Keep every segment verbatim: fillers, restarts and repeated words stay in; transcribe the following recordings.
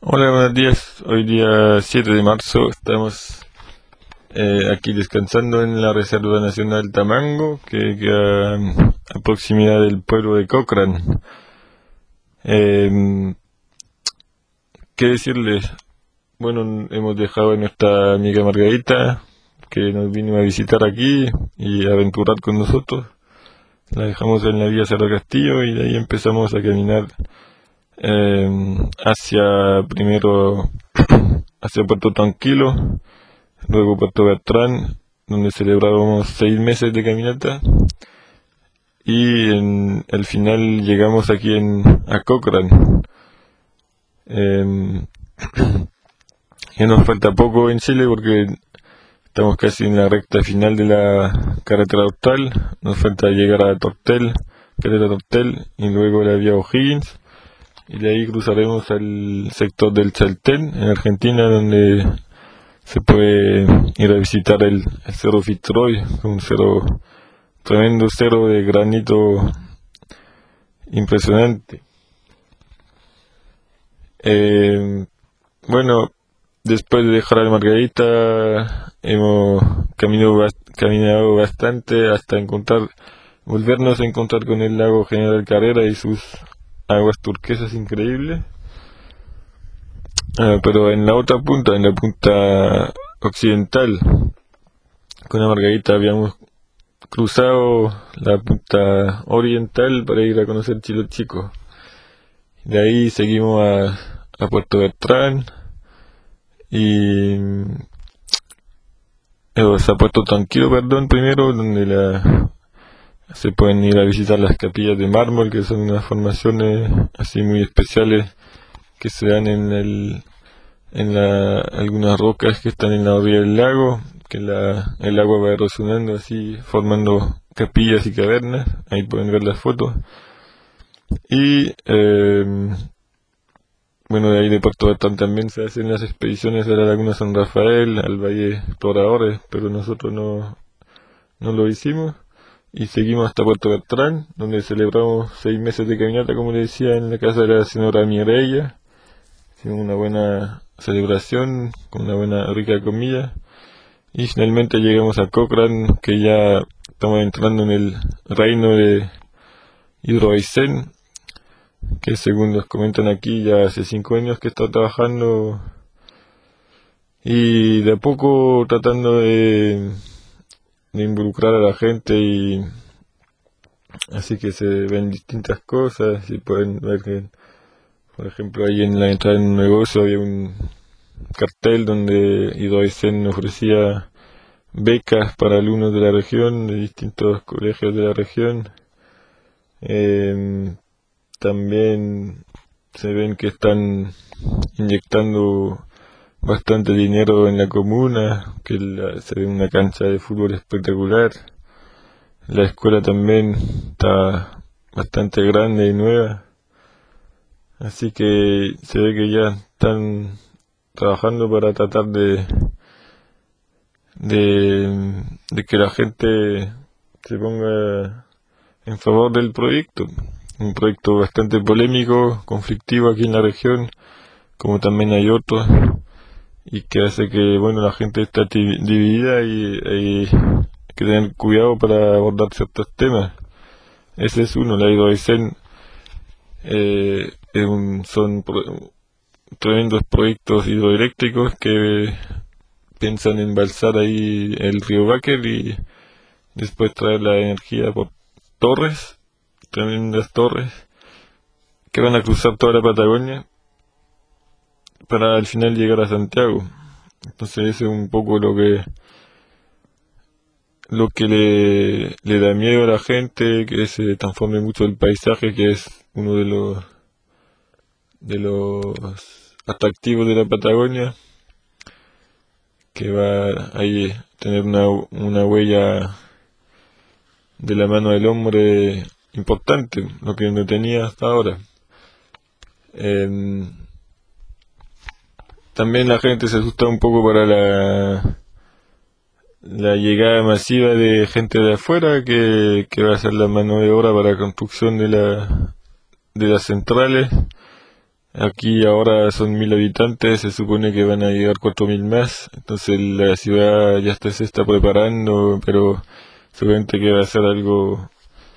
Hola, buenos días. Hoy día siete de marzo estamos eh, aquí descansando en la Reserva Nacional Tamango, que queda mm, a proximidad del pueblo de Cochrane. Eh, ¿Qué decirles? Bueno, hemos dejado a nuestra amiga Margarita, que nos vino a visitar aquí y a aventurar con nosotros. La dejamos en la vía Cerro Castillo y de ahí empezamos a caminar eh, hacia primero hacia Puerto Tranquilo, luego Puerto Bertrán, donde celebrábamos seis meses de caminata, y en el final llegamos aquí en a Cochrane. Eh, ya nos falta poco en Chile porque estamos casi en la recta final de la carretera austral. Nos falta llegar a Tortel, carretera Tortel, y luego la vía O'Higgins, y de ahí cruzaremos al sector del Chaltén, en Argentina, donde se puede ir a visitar el, el Cerro Fitzroy, un cerro, tremendo cerro de granito impresionante. Eh, bueno, después de dejar a la Margarita, hemos caminado, bas- caminado bastante hasta encontrar, volvernos a encontrar con el lago General Carrera y sus aguas turquesas increíbles. Ah, pero en la otra punta, en la punta occidental, con la Margarita habíamos cruzado la punta oriental para ir a conocer Chile Chico. De ahí seguimos a, a Puerto Bertrán y eh, o sea, Puerto Tranquilo, perdón, primero, donde la, se pueden ir a visitar las capillas de mármol, que son unas formaciones así muy especiales que se dan en el en la, algunas rocas que están en la orilla del lago, que la, el agua va erosionando así, formando capillas y cavernas. Ahí pueden ver las fotos. Y eh, bueno, de ahí de Puerto Bertrán también se hacen las expediciones a la Laguna San Rafael, al Valle Exploradores, pero nosotros no, no lo hicimos. Y seguimos hasta Puerto Bertrán, donde celebramos seis meses de caminata, como le decía, en la casa de la señora Mireya. Hicimos una buena celebración, con una buena rica comida. Y finalmente llegamos a Cochrane, que ya estamos entrando en el reino de Hidroaicén, que según nos comentan aquí ya hace cinco años que está trabajando y de a poco tratando de, de involucrar a la gente, y así que se ven distintas cosas y pueden ver que, por ejemplo, ahí en la entrada en un negocio había un cartel donde Hidroaicén ofrecía becas para alumnos de la región, de distintos colegios de la región. Eh, También se ven que están inyectando bastante dinero en la comuna, que la- se ve una cancha de fútbol espectacular. La escuela también está bastante grande y nueva, así que se ve que ya están trabajando para tratar de, de, de que la gente se ponga en favor del proyecto. Un proyecto bastante polémico, conflictivo aquí en la región, como también hay otros, y que hace que, bueno, la gente está ti- dividida, y, y hay que tener cuidado para abordar ciertos temas. Ese es uno, la hidroaicén. Eh, es un- son pro- tremendos proyectos hidroeléctricos que piensan embalsar ahí el río Báquer y después traer la energía por torres, tremendas torres, que van a cruzar toda la Patagonia para al final llegar a Santiago. Entonces ese es un poco lo que lo que le, le da miedo a la gente, que se transforme mucho el paisaje, que es uno de los de los atractivos de la Patagonia, que va a ahí tener una, una huella de la mano del hombre importante, lo que no tenía hasta ahora. Em, También la gente se asusta un poco para la la llegada masiva de gente de afuera, que, que va a ser la mano de obra para la construcción de la de las centrales. Aquí ahora son mil habitantes, se supone que van a llegar cuatro mil más, entonces la ciudad ya está, se está preparando, pero seguramente que va a ser algo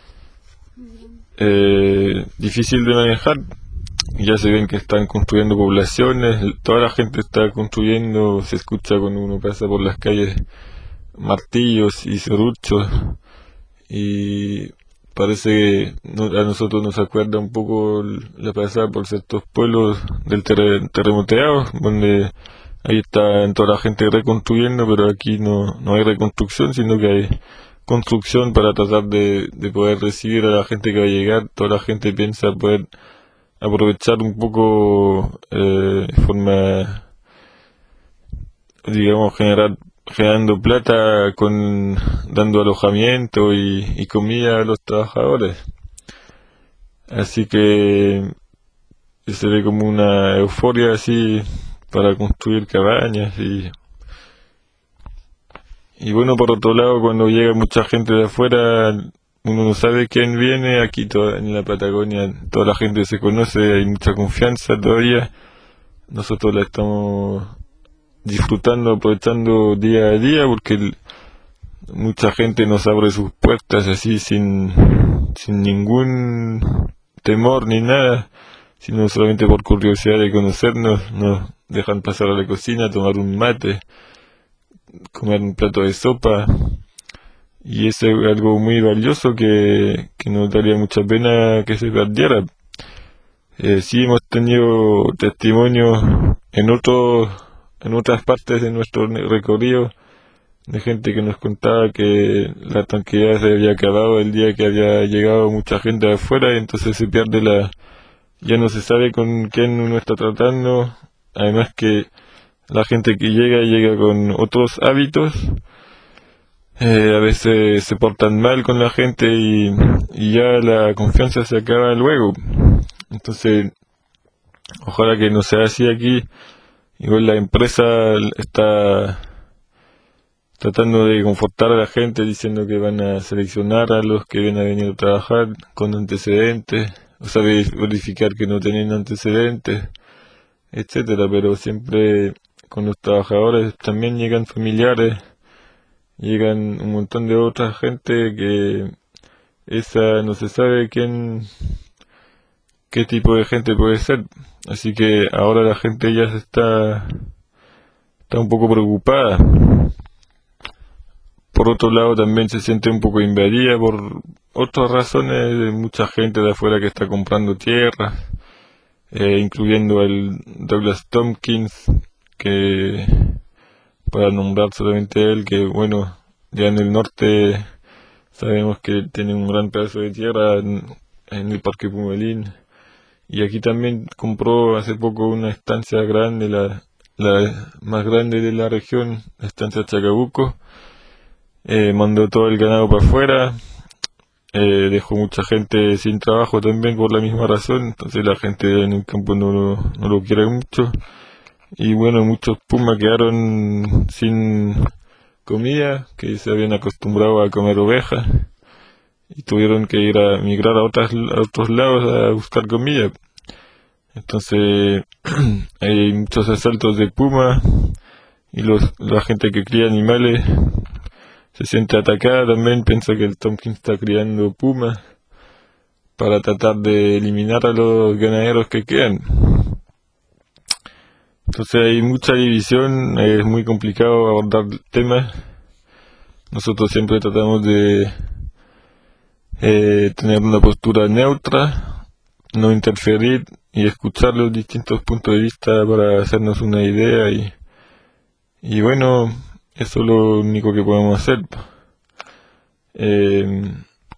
eh, difícil de manejar. Ya se ven que están construyendo poblaciones, toda la gente está construyendo, se escucha cuando uno pasa por las calles martillos y serruchos, y parece que no- a nosotros nos acuerda un poco l- la pasada por ciertos pueblos del terre- terremoteados, donde ahí está toda la gente reconstruyendo, pero aquí no, no hay reconstrucción, sino que hay construcción para tratar de, de poder recibir a la gente que va a llegar. Toda la gente piensa poder aprovechar un poco eh, de forma, digamos, generar generando plata con dando alojamiento y, y comida a los trabajadores. Así que se ve como una euforia así para construir cabañas y, y bueno, por otro lado, cuando llega mucha gente de afuera, uno no sabe quién viene. Aquí toda, en la Patagonia toda la gente se conoce, hay mucha confianza todavía. Nosotros la estamos disfrutando, aprovechando día a día, porque el- mucha gente nos abre sus puertas así sin, sin ningún temor ni nada, sino solamente por curiosidad de conocernos. Nos dejan pasar a la cocina, tomar un mate, comer un plato de sopa, y eso es algo muy valioso que, que nos daría mucha pena que se perdiera. Eh, sí hemos tenido testimonios en otros, en otras partes de nuestro recorrido, de gente que nos contaba que la tranquilidad se había acabado el día que había llegado mucha gente de afuera, y entonces se pierde la, ya no se sabe con quién uno está tratando. Además que la gente que llega llega con otros hábitos, eh, a veces se portan mal con la gente, y, y ya la confianza se acaba luego. Entonces, ojalá que no sea así aquí. Igual la empresa está tratando de confortar a la gente diciendo que van a seleccionar a los que van a venir a trabajar con antecedentes, o sea, ve- verificar que no tienen antecedentes, etcétera. Pero siempre con los trabajadores también llegan familiares, llegan un montón de otra gente que esa no se sabe quién, qué tipo de gente puede ser. Así que ahora la gente ya se está, está un poco preocupada. Por otro lado, también se siente un poco invadida por otras razones de mucha gente de afuera que está comprando tierras, eh, incluyendo el Douglas Tompkins, que para nombrar solamente él, que bueno, ya en el norte sabemos que tiene un gran pedazo de tierra en, en el Parque Pumelín, y aquí también compró hace poco una estancia grande, la, la más grande de la región, la estancia Chacabuco. Eh, mandó todo el ganado para afuera, eh, dejó mucha gente sin trabajo también por la misma razón, entonces la gente en el campo no lo, no lo quiere mucho. Y bueno, muchos pumas quedaron sin comida, que se habían acostumbrado a comer ovejas, y tuvieron que ir a migrar a, otras, a otros lados a buscar comida. Entonces hay muchos asaltos de pumas, y los, la gente que cría animales se siente atacada también, piensa que el Tompkins está criando pumas para tratar de eliminar a los ganaderos que quedan. Entonces hay mucha división, es muy complicado abordar temas. Nosotros siempre tratamos de eh, tener una postura neutra, no interferir y escuchar los distintos puntos de vista para hacernos una idea, y, y bueno, eso es lo único que podemos hacer. Eh,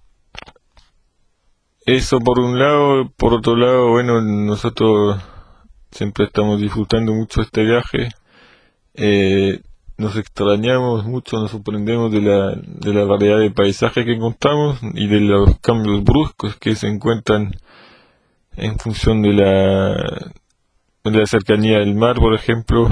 Eso por un lado. Por otro lado, bueno, nosotros siempre estamos disfrutando mucho este viaje. Eh, nos extrañamos mucho, nos sorprendemos de la, de la variedad de paisajes que encontramos y de los cambios bruscos que se encuentran en función de la, de la cercanía del mar, por ejemplo.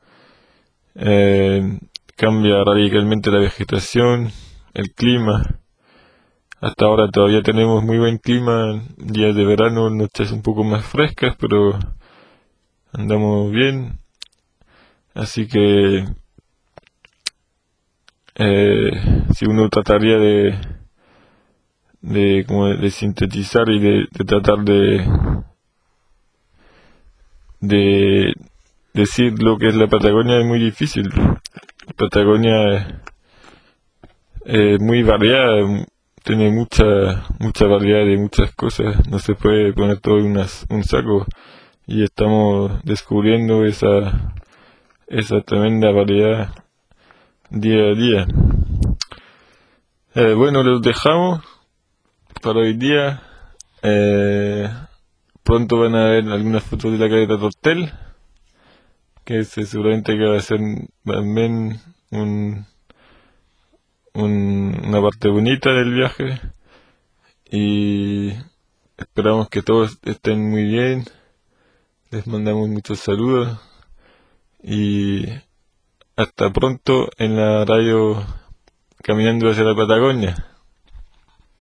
Eh, Cambia radicalmente la vegetación, el clima. Hasta ahora todavía tenemos muy buen clima, días de verano, noches un poco más frescas, pero andamos bien, así que eh, si uno trataría de de como de, de sintetizar y de, de tratar de de decir lo que es la Patagonia, es muy difícil. La Patagonia es, es muy variada, m- tiene mucha mucha variedad de muchas cosas, no se puede poner todo en unas- un saco, y estamos descubriendo esa esa tremenda variedad día a día. Eh, bueno, los dejamos para hoy día. Eh, Pronto van a ver algunas fotos de la caleta Tortel, que se- seguramente que va a ser también un, un- una parte bonita del viaje, y esperamos que todos estén muy bien. Les mandamos muchos saludos y hasta pronto en la radio Caminando hacia la Patagonia.